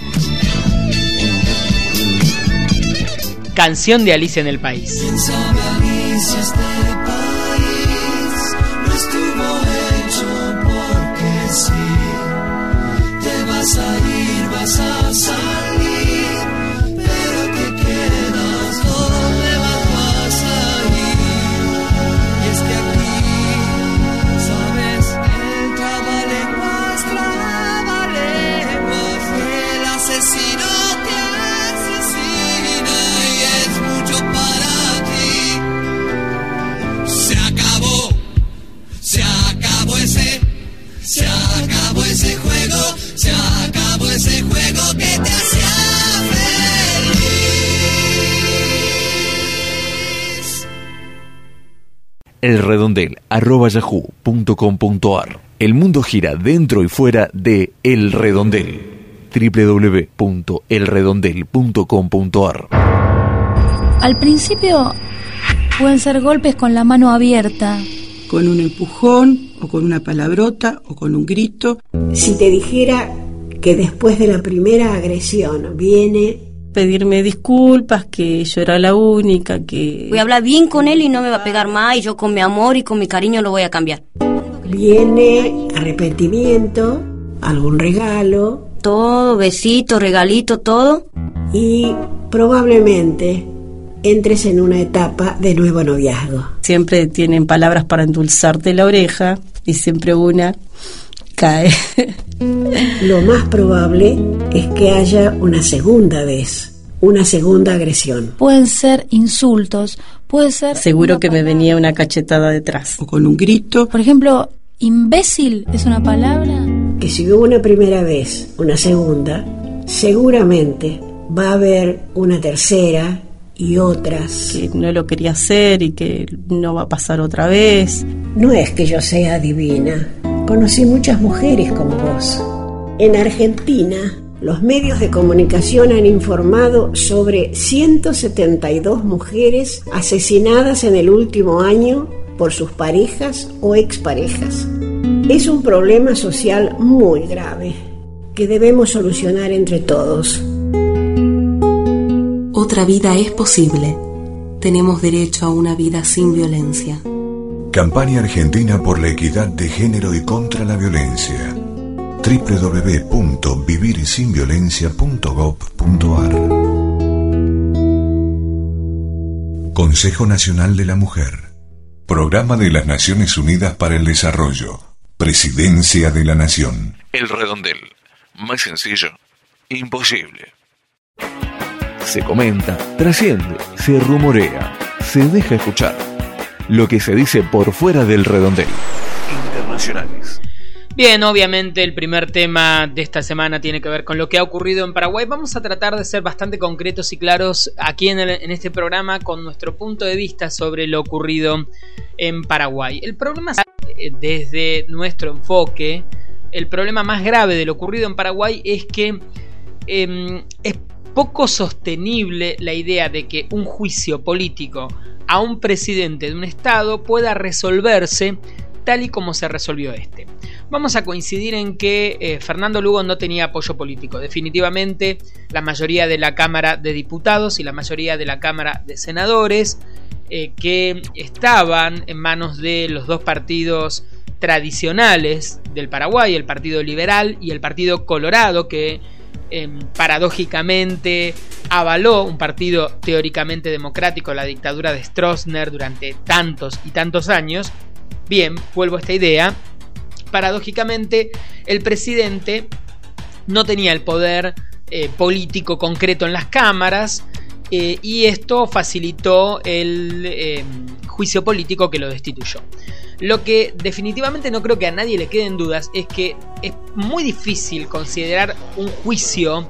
[SPEAKER 2] Canción de Alicia en el País.
[SPEAKER 8] Sabe Alicia, este país no estuvo hecho porque sí. Te vas a ir, vas a salir, pero te quedas donde vas a ir. Y es que aquí, sabes, el trabalenguas, el asesino te asesina y es mucho para ti. Se acabó ese juego, se acabó ese juego que te hacía feliz.
[SPEAKER 1] elredondel@yahoo.com.ar. El mundo gira dentro y fuera de El Redondel. www.elredondel.com.ar.
[SPEAKER 9] Al principio pueden ser golpes con la mano abierta,
[SPEAKER 10] con un empujón, o con una palabrota, o con un grito.
[SPEAKER 11] Si te dijera que después de la primera agresión viene
[SPEAKER 10] pedirme disculpas, que yo era la única, que...
[SPEAKER 4] Voy a hablar bien con él y no me va a pegar más, y yo con mi amor y con mi cariño lo voy a cambiar.
[SPEAKER 11] Viene arrepentimiento, algún regalo.
[SPEAKER 4] Todo, besito, regalito, todo.
[SPEAKER 11] Y probablemente entres en una etapa de nuevo noviazgo.
[SPEAKER 10] Siempre tienen palabras para endulzarte la oreja y siempre una cae.
[SPEAKER 11] Lo más probable es que haya una segunda vez, una segunda agresión.
[SPEAKER 9] Pueden ser insultos, puede ser...
[SPEAKER 10] Seguro que me venía una cachetada detrás. O con un grito.
[SPEAKER 9] Por ejemplo, imbécil es una palabra.
[SPEAKER 11] Que si hubo una primera vez, una segunda, seguramente va a haber una tercera y otras.
[SPEAKER 10] Que no lo quería hacer y que no va a pasar otra vez.
[SPEAKER 11] No es que yo sea divina. Conocí muchas mujeres como vos. En Argentina, los medios de comunicación han informado sobre 172 mujeres asesinadas en el último año por sus parejas o exparejas. Es un problema social muy grave que debemos solucionar entre todos.
[SPEAKER 12] Otra vida es posible. Tenemos derecho a una vida sin violencia.
[SPEAKER 5] Campaña Argentina por la equidad de género y contra la violencia. www.vivirsinviolencia.gov.ar. Consejo Nacional de la Mujer. Programa de las Naciones Unidas para el Desarrollo. Presidencia de la Nación.
[SPEAKER 1] El Redondel. Más sencillo, imposible. Se comenta, trasciende, se rumorea, se deja escuchar. Lo que se dice por fuera del redondel. Internacionales.
[SPEAKER 2] Bien, obviamente el primer tema de esta semana tiene que ver con lo que ha ocurrido en Paraguay. Vamos a tratar de ser bastante concretos y claros aquí en este programa con nuestro punto de vista sobre lo ocurrido en Paraguay. El problema, desde nuestro enfoque, el problema más grave de lo ocurrido en Paraguay es que es poco sostenible la idea de que un juicio político a un presidente de un estado pueda resolverse tal y como se resolvió este. Vamos a coincidir en que Fernando Lugo no tenía apoyo político. Definitivamente la mayoría de la Cámara de Diputados y la mayoría de la Cámara de Senadores que estaban en manos de los dos partidos tradicionales del Paraguay, el Partido Liberal y el Partido Colorado, que paradójicamente avaló, un partido teóricamente democrático, la dictadura de Stroessner durante tantos y tantos años. Bien, vuelvo a esta idea. Paradójicamente, el presidente no tenía el poder político concreto en las cámaras y esto facilitó el juicio político que lo destituyó. Lo que definitivamente no creo que a nadie le queden dudas es que es muy difícil considerar un juicio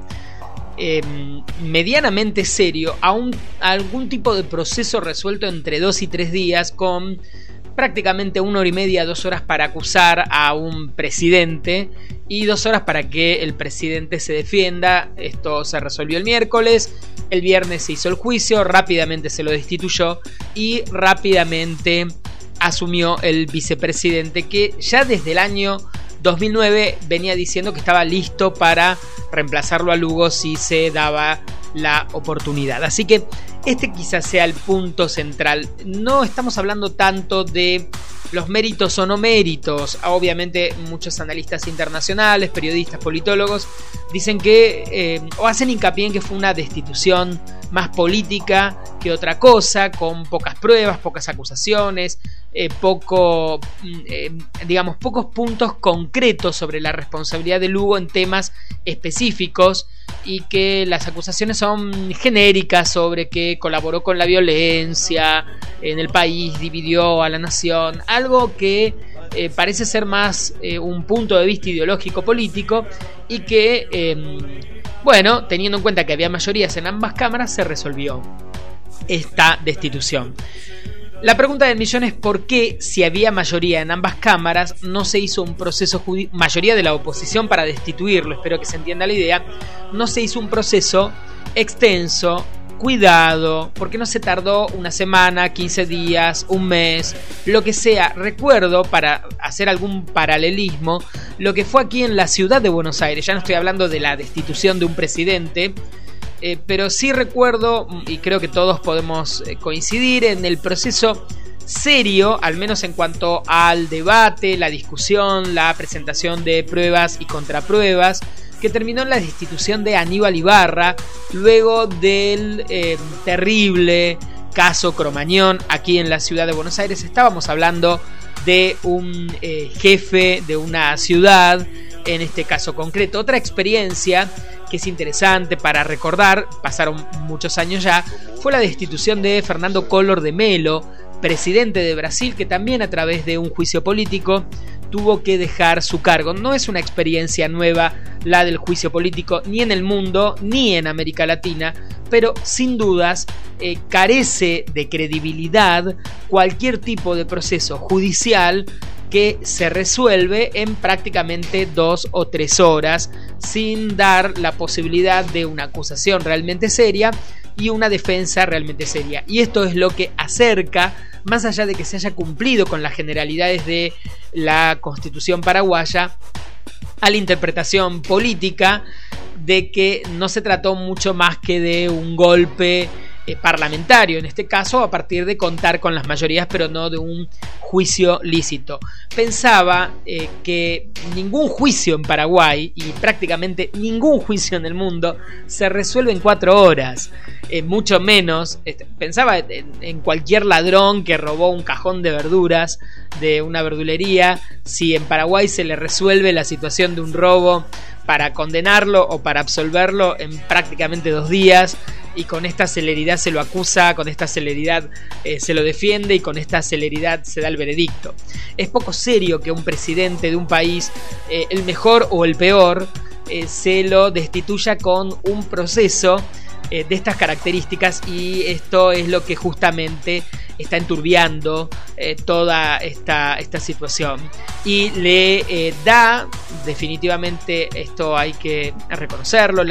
[SPEAKER 2] medianamente serio a algún tipo de proceso resuelto entre 2 y 3 días con prácticamente 1 hora y media, 2 horas para acusar a un presidente y 2 horas para que el presidente se defienda. Esto se resolvió el miércoles, el viernes se hizo el juicio, rápidamente se lo destituyó y rápidamente asumió el vicepresidente, que ya desde el año 2009 venía diciendo que estaba listo para reemplazarlo a Lugo si se daba la oportunidad. Así que este quizás sea el punto central. No estamos hablando tanto de los méritos o no méritos. Obviamente muchos analistas internacionales, periodistas, politólogos dicen que o hacen hincapié en que fue una destitución más política que otra cosa, con pocas pruebas, pocas acusaciones, pocos puntos concretos sobre la responsabilidad de Lugo en temas específicos, y que las acusaciones son genéricas sobre que colaboró con la violencia en el país, dividió a la nación, algo que parece ser más un punto de vista ideológico político, y que teniendo en cuenta que había mayorías en ambas cámaras, se resolvió esta destitución. La pregunta del millón es por qué, si había mayoría en ambas cámaras, no se hizo un proceso mayoría de la oposición para destituirlo, espero que se entienda la idea, no se hizo un proceso extenso, cuidado, porque no se tardó una semana, 15 días, un mes, lo que sea. Recuerdo, para hacer algún paralelismo, lo que fue aquí en la ciudad de Buenos Aires. Ya no estoy hablando de la destitución de un presidente, pero sí recuerdo, y creo que todos podemos coincidir en el proceso serio, al menos en cuanto al debate, la discusión, la presentación de pruebas y contrapruebas, que terminó en la destitución de Aníbal Ibarra, luego del terrible caso Cromañón aquí en la ciudad de Buenos Aires. Estábamos hablando de un jefe de una ciudad, en este caso concreto. Otra experiencia que es interesante para recordar, pasaron muchos años ya, fue la destitución de Fernando Collor de Mello, presidente de Brasil, que también a través de un juicio político tuvo que dejar su cargo. No es una experiencia nueva la del juicio político, ni en el mundo ni en América Latina, pero sin dudas carece de credibilidad cualquier tipo de proceso judicial que se resuelve en prácticamente 2 o 3 horas, sin dar la posibilidad de una acusación realmente seria y una defensa realmente seria. Y esto es lo que acerca, más allá de que se haya cumplido con las generalidades de la Constitución paraguaya, a la interpretación política de que no se trató mucho más que de un golpe parlamentario, en este caso a partir de contar con las mayorías, pero no de un juicio lícito. Pensaba que ningún juicio en Paraguay y prácticamente ningún juicio en el mundo se resuelve en 4 horas, mucho menos pensaba en cualquier ladrón que robó un cajón de verduras de una verdulería. Si en Paraguay se le resuelve la situación de un robo para condenarlo o para absolverlo en prácticamente 2 días, y con esta celeridad se lo acusa, con esta celeridad se lo defiende, y con esta celeridad se da el veredicto. Es poco serio que un presidente de un país, el mejor o el peor, se lo destituya con un proceso de estas características, y esto es lo que justamente está enturbiando toda esta situación, y le da definitivamente, esto hay que reconocerlo,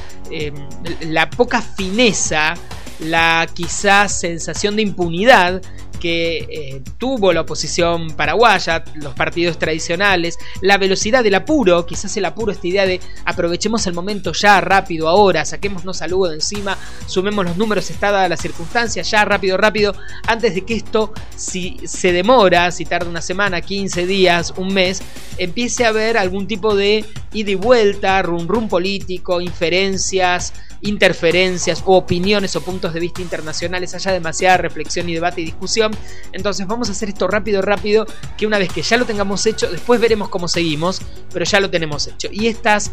[SPEAKER 2] la poca fineza, la quizás sensación de impunidad que tuvo la oposición paraguaya, los partidos tradicionales, la velocidad del apuro, quizás el apuro, esta idea de aprovechemos el momento ya, rápido, ahora, saquémonos a Lugo de encima, sumemos los números, está dada la circunstancia, ya, rápido, antes de que esto, si se demora, si tarda una semana, 15 días, un mes, empiece a haber algún tipo de ida y vuelta, rum político, inferencias, interferencias o opiniones o puntos de vista internacionales, haya demasiada reflexión y debate y discusión. Entonces vamos a hacer esto rápido, que una vez que ya lo tengamos hecho, después veremos cómo seguimos, pero ya lo tenemos hecho. Y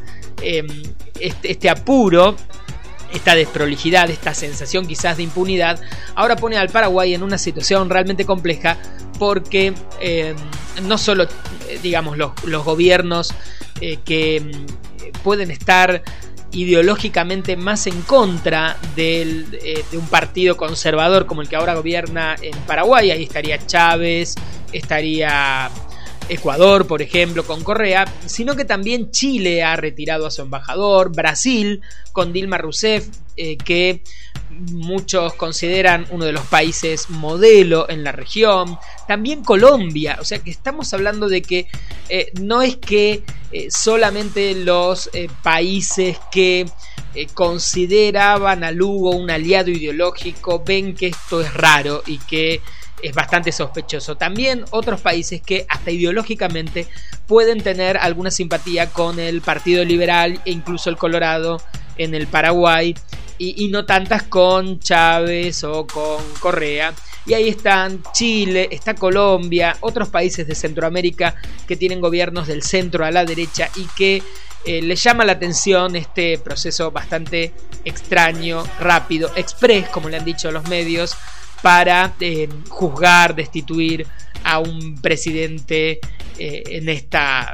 [SPEAKER 2] este apuro, esta desprolijidad, esta sensación quizás de impunidad, ahora pone al Paraguay en una situación realmente compleja, porque no solo, digamos, los gobiernos que pueden estar ideológicamente más en contra de un partido conservador como el que ahora gobierna en Paraguay, ahí estaría Chávez, estaría Ecuador, por ejemplo, con Correa, sino que también Chile ha retirado a su embajador, Brasil con Dilma Rousseff, que muchos consideran uno de los países modelo en la región, también Colombia, o sea que estamos hablando de que no es que solamente los países que consideraban a Lugo un aliado ideológico ven que esto es raro y que es bastante sospechoso. También otros países que hasta ideológicamente pueden tener alguna simpatía con el Partido Liberal e incluso el Colorado en el Paraguay, y no tantas con Chávez o con Correa. Y ahí están Chile, está Colombia, otros países de Centroamérica que tienen gobiernos del centro a la derecha y que les llama la atención este proceso bastante extraño, rápido, express, como le han dicho los medios, para juzgar, destituir a un presidente en estas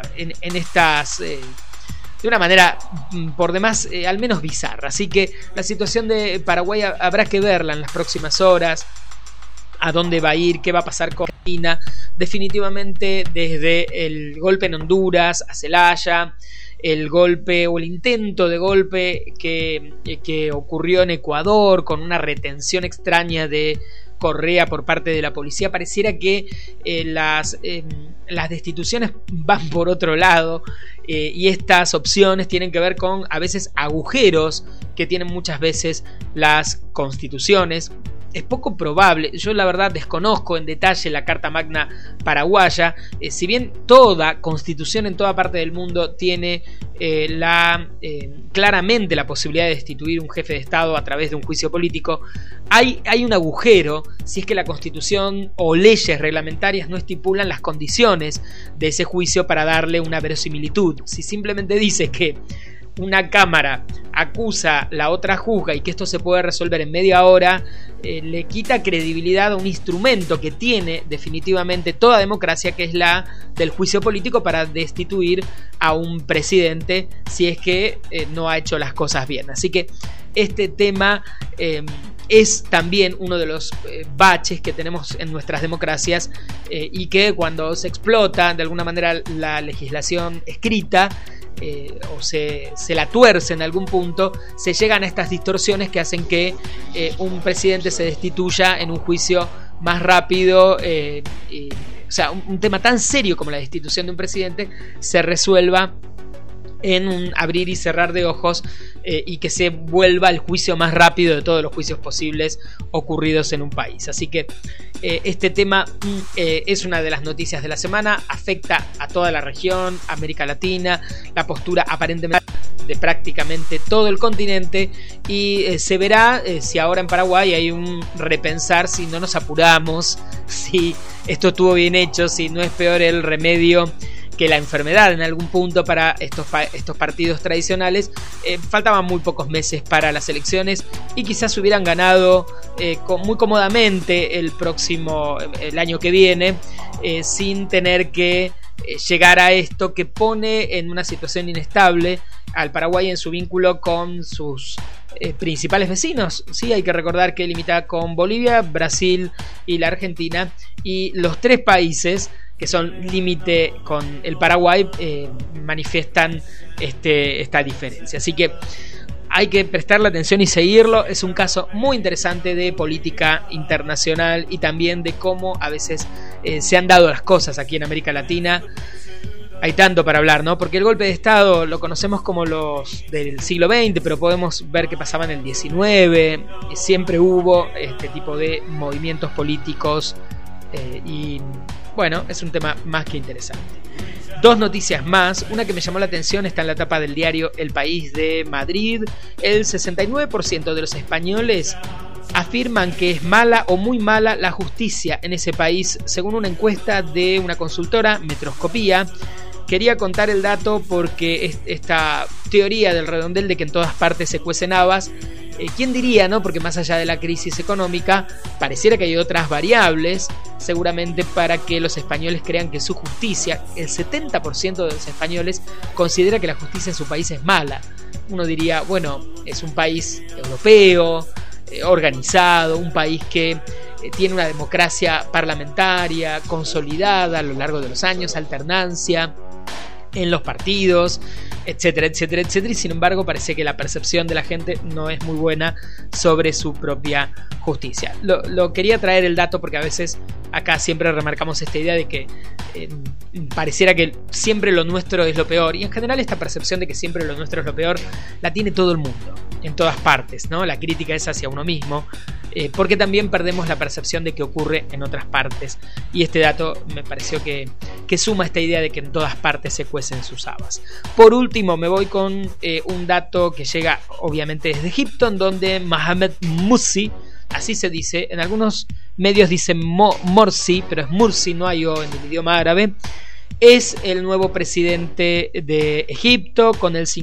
[SPEAKER 2] de una manera por demás al menos bizarra. Así que la situación de Paraguay habrá que verla en las próximas horas, a dónde va a ir, qué va a pasar con Argentina. Definitivamente desde el golpe en Honduras a Zelaya, el golpe o el intento de golpe que ocurrió en Ecuador con una retención extraña de Correa por parte de la policía, pareciera que las destituciones van por otro lado, y estas opciones tienen que ver con a veces agujeros que tienen muchas veces las constituciones. Es poco probable, yo la verdad desconozco en detalle la Carta Magna paraguaya, si bien toda constitución en toda parte del mundo tiene claramente la posibilidad de destituir un jefe de Estado a través de un juicio político, hay un agujero si es que la constitución o leyes reglamentarias no estipulan las condiciones de ese juicio para darle una verosimilitud. Si simplemente dice que una cámara acusa, la otra juzga y que esto se puede resolver en media hora, le quita credibilidad a un instrumento que tiene definitivamente toda democracia, que es la del juicio político para destituir a un presidente si es que no ha hecho las cosas bien. Así que este tema es también uno de los baches que tenemos en nuestras democracias, y que cuando se explota de alguna manera la legislación escrita, o se la tuerce en algún punto, se llegan a estas distorsiones que hacen que un presidente se destituya en un juicio más rápido, o sea, un tema tan serio como la destitución de un presidente se resuelva en un abrir y cerrar de ojos, y que se vuelva el juicio más rápido de todos los juicios posibles ocurridos en un país. Así que este tema es una de las noticias de la semana, afecta a toda la región, América Latina, la postura aparentemente de prácticamente todo el continente, y se verá si ahora en Paraguay hay un repensar, si no nos apuramos, si esto estuvo bien hecho, si no es peor el remedio que la enfermedad en algún punto para estos partidos tradicionales. Faltaban muy pocos meses para las elecciones y quizás hubieran ganado muy cómodamente el año que viene, sin tener que llegar a esto que pone en una situación inestable al Paraguay en su vínculo con sus principales vecinos. Sí, hay que recordar que limita con Bolivia, Brasil y la Argentina, y los tres países que son límite con el Paraguay manifiestan esta diferencia. Así que hay que prestarle atención y seguirlo. Es un caso muy interesante de política internacional y también de cómo a veces se han dado las cosas aquí en América Latina. Hay tanto para hablar, ¿no? Porque el golpe de Estado lo conocemos como los del siglo XX, pero podemos ver que pasaba en el XIX. Siempre hubo este tipo de movimientos políticos, y bueno, es un tema más que interesante. Dos noticias más. Una que me llamó la atención está en la tapa del diario El País de Madrid. El 69% de los españoles afirman que es mala o muy mala la justicia en ese país, según una encuesta de una consultora, Metroscopía. Quería contar el dato porque esta teoría del redondel de que en todas partes se cuecen habas ¿Quién diría, no? Porque más allá de la crisis económica, pareciera que hay otras variables, seguramente para que los españoles crean que su justicia, el 70% de los españoles considera que la justicia en su país es mala. Uno diría, bueno, es un país europeo, organizado, un país que tiene una democracia parlamentaria consolidada a lo largo de los años, alternancia en los partidos, etcétera, etcétera, etcétera, y sin embargo parece que la percepción de la gente no es muy buena sobre su propia justicia. Lo quería traer el dato porque a veces acá siempre remarcamos esta idea de que pareciera que siempre lo nuestro es lo peor, y en general esta percepción de que siempre lo nuestro es lo peor la tiene todo el mundo, en todas partes, ¿no? La crítica es hacia uno mismo, porque también perdemos la percepción de que ocurre en otras partes, y este dato me pareció que suma esta idea de que en todas partes se cuecen sus habas. Por último me voy con un dato que llega obviamente desde Egipto, en donde Mohamed Morsi, así se dice, en algunos medios dicen Morsi, pero es Mursi, no hay O en el idioma árabe, es el nuevo presidente de Egipto, con el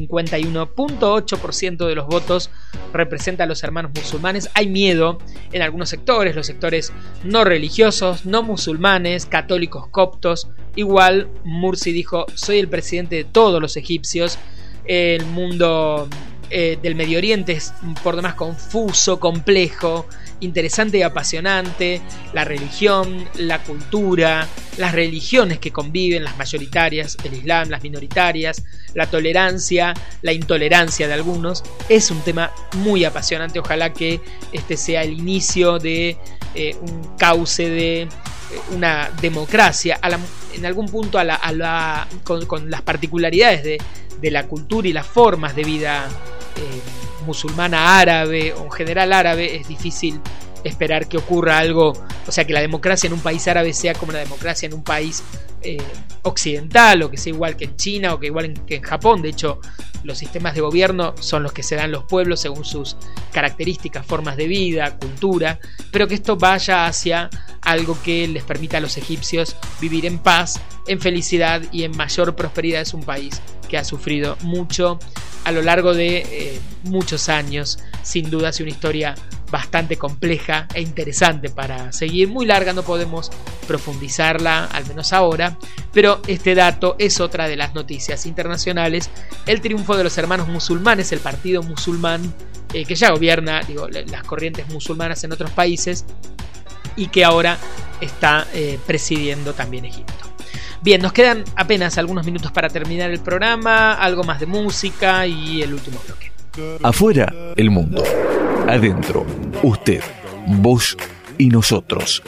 [SPEAKER 2] 51.8% de los votos, representa a los hermanos musulmanes. Hay miedo en algunos sectores, los sectores no religiosos, no musulmanes, católicos coptos. Igual Mursi dijo: soy el presidente de todos los egipcios. El mundo del Medio Oriente es por demás confuso, complejo, interesante y apasionante. La religión, la cultura, las religiones que conviven, las mayoritarias, el Islam, las minoritarias, la tolerancia, la intolerancia de algunos, es un tema muy apasionante. Ojalá que este sea el inicio de un cauce de una democracia en algún punto con las particularidades de la cultura y las formas de vida musulmana árabe o en general árabe. Es difícil esperar que ocurra algo, o sea, que la democracia en un país árabe sea como la democracia en un país occidental, o que sea igual que en China o que igual que en Japón. De hecho, los sistemas de gobierno son los que se dan los pueblos según sus características, formas de vida, cultura, pero que esto vaya hacia algo que les permita a los egipcios vivir en paz, en felicidad y en mayor prosperidad. Es un país que ha sufrido mucho a lo largo de muchos años, sin duda. Es una historia bastante compleja e interesante para seguir, muy larga, no podemos profundizarla, al menos ahora, pero este dato es otra de las noticias internacionales: el triunfo de los hermanos musulmanes, el partido musulmán que ya gobierna, las corrientes musulmanas en otros países y que ahora está presidiendo también Egipto. Bien, nos quedan apenas algunos minutos para terminar el programa, algo más de música y el último bloque.
[SPEAKER 1] Afuera, el mundo. Adentro, usted, vos y nosotros.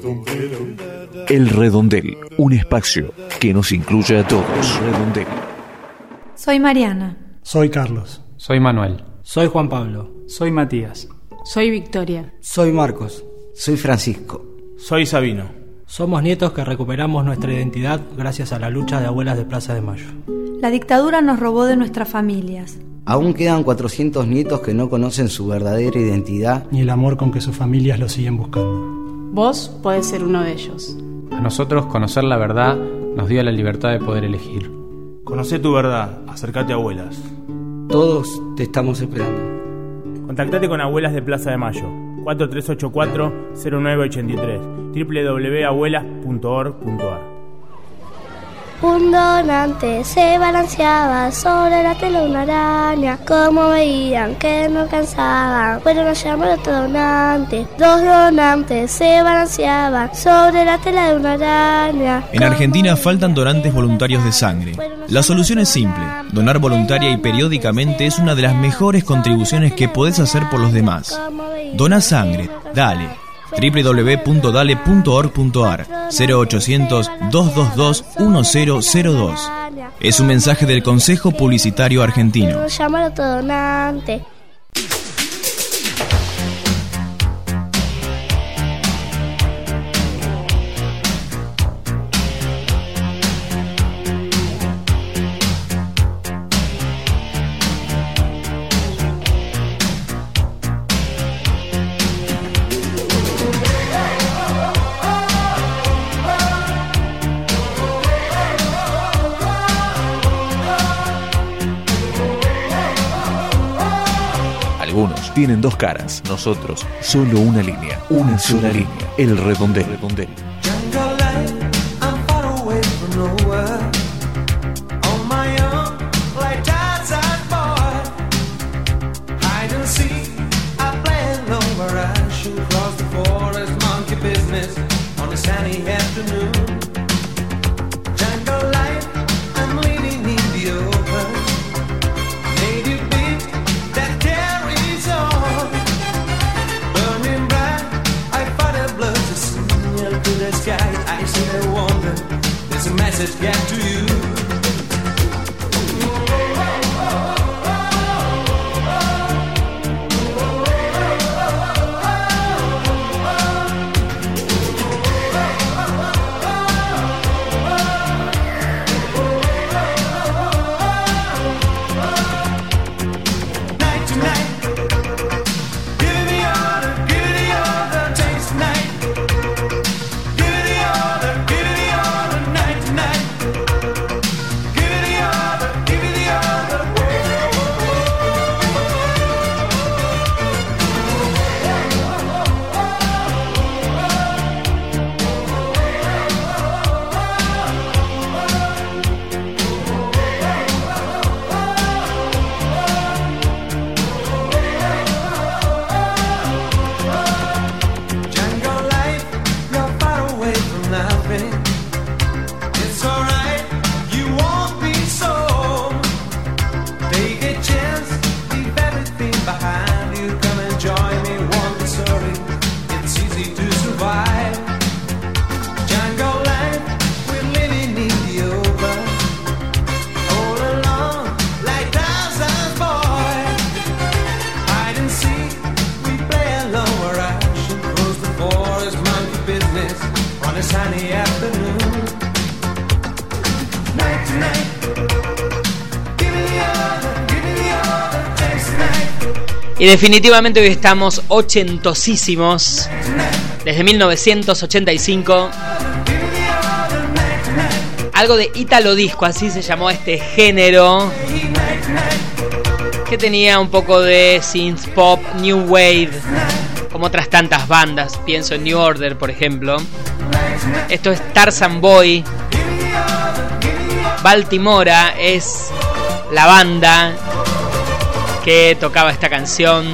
[SPEAKER 1] El Redondel, un espacio que nos incluye a todos. Redondel.
[SPEAKER 9] Soy Mariana.
[SPEAKER 13] Soy Carlos.
[SPEAKER 14] Soy Manuel.
[SPEAKER 15] Soy Juan Pablo.
[SPEAKER 14] Soy Matías.
[SPEAKER 16] Soy Victoria.
[SPEAKER 17] Soy Marcos. Soy Francisco.
[SPEAKER 18] Soy Sabino.
[SPEAKER 15] Somos nietos que recuperamos nuestra identidad gracias a la lucha de abuelas de Plaza de Mayo.
[SPEAKER 9] La dictadura nos robó de nuestras familias.
[SPEAKER 17] Aún quedan 400 nietos que no conocen su verdadera identidad
[SPEAKER 13] ni el amor con que sus familias lo siguen buscando.
[SPEAKER 16] Vos podés ser uno de ellos.
[SPEAKER 14] A nosotros conocer la verdad nos dio la libertad de poder elegir.
[SPEAKER 18] Conocé tu verdad, acércate a Abuelas.
[SPEAKER 17] Todos te estamos esperando.
[SPEAKER 18] Contactate con Abuelas de Plaza de Mayo, 4384-0983, www.abuelas.org.ar.
[SPEAKER 19] Un donante se balanceaba sobre la tela de una araña. Como veían que no cansaban, fueron a llamar a otro donante. Dos donantes se balanceaban sobre la tela de una araña.
[SPEAKER 20] En Argentina faltan donantes voluntarios de sangre. La solución es simple: donar voluntaria y periódicamente es una de las mejores contribuciones que podés hacer por los demás. Dona sangre, dale. www.dale.org.ar 0800-222-1002. Es un mensaje del Consejo Publicitario Argentino.
[SPEAKER 19] Llamar a otro donante.
[SPEAKER 1] Algunos tienen dos caras, nosotros solo una línea, una sola línea, El Redondel.
[SPEAKER 8] Jungle life, I'm far away from nowhere. On my own, like Tarzan boy. Hide and seek, I play alone where I shoot across the forest, monkey business on a sunny afternoon. Jungle life, I'm living in the open. Native beat that carries on. Burning bright, I fight a blood to signal to the sky. I see the wonder, there's a message get to you.
[SPEAKER 2] Y definitivamente hoy estamos ochentosísimos. Desde 1985. Algo de Italo Disco, así se llamó este género, que tenía un poco de synth pop, new wave, como otras tantas bandas. Pienso en New Order, por ejemplo. Esto es Tarzan Boy. Baltimora es la banda que tocaba esta canción.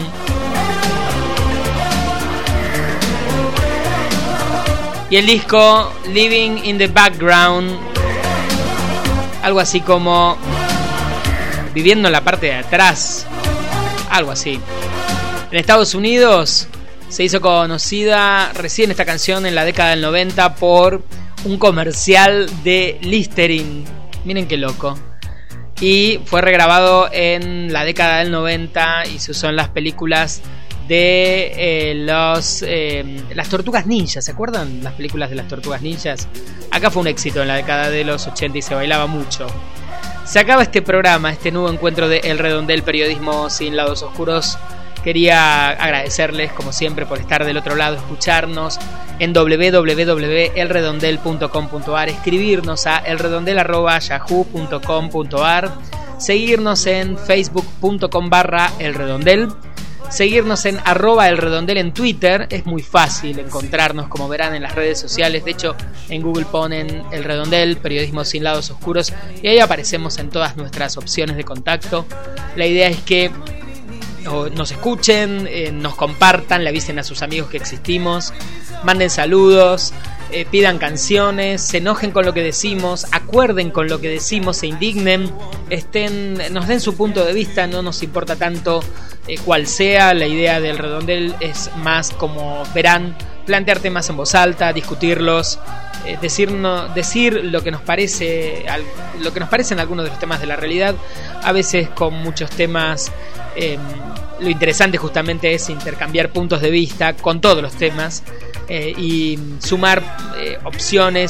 [SPEAKER 2] Y el disco Living in the Background, algo así como viviendo en la parte de atrás, algo así. En Estados Unidos se hizo conocida recién esta canción en la década del 90 por un comercial de Listerine. Miren qué loco. Y fue regrabado en la década del 90 y se usó en las películas de las Tortugas Ninjas. ¿Se acuerdan las películas de las Tortugas Ninjas? Acá fue un éxito en la década de los 80 y se bailaba mucho. Se acaba este programa, este nuevo encuentro de El Redondel, periodismo sin lados oscuros. Quería agradecerles, como siempre, por estar del otro lado, escucharnos en www.elredondel.com.ar, escribirnos a elredondel@yahoo.com.ar, seguirnos en facebook.com/elredondel, seguirnos en @elredondel en Twitter. Es muy fácil encontrarnos, como verán, en las redes sociales. De hecho, en Google ponen El Redondel, periodismo sin lados oscuros, y ahí aparecemos en todas nuestras opciones de contacto. La idea es que nos escuchen, nos compartan, le avisen a sus amigos que existimos, manden saludos, pidan canciones, se enojen con lo que decimos, acuerden con lo que decimos, se indignen, nos den su punto de vista. No nos importa tanto cuál sea. La idea del Redondel es más, como verán, plantear temas en voz alta, discutirlos, decir lo que nos parece, en algunos de los temas de la realidad. A veces con muchos temas lo interesante justamente es intercambiar puntos de vista con todos los temas, y sumar opciones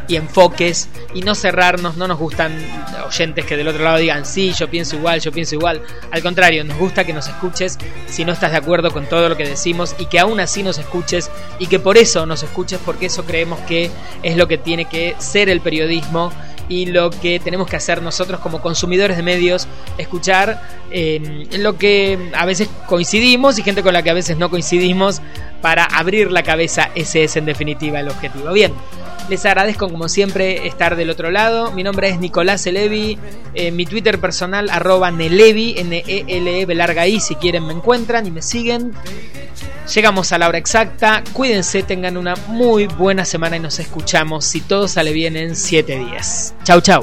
[SPEAKER 2] y enfoques, y no cerrarnos. No nos gustan oyentes que del otro lado digan sí, yo pienso igual. Al contrario, nos gusta que nos escuches si no estás de acuerdo con todo lo que decimos, y que aún así nos escuches, y que por eso nos escuches, porque eso creemos que es lo que tiene que ser el periodismo y lo que tenemos que hacer nosotros como consumidores de medios, escuchar lo que a veces coincidimos y gente con la que a veces no coincidimos, para abrir la cabeza. Ese es en definitiva el objetivo. Bien, les agradezco como siempre estar del otro lado. Mi nombre es Nicolás Elevi, mi Twitter personal @Nelevi, Nelevi, si quieren me encuentran y me siguen. Llegamos a la hora exacta, cuídense, tengan una muy buena semana y nos escuchamos, si todo sale bien, en 7 días. Chau, chau.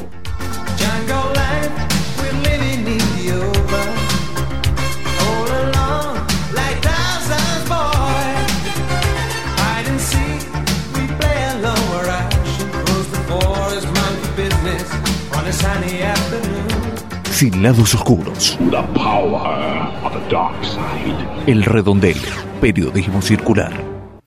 [SPEAKER 1] Sin lados oscuros. El Redondel, periodismo circular.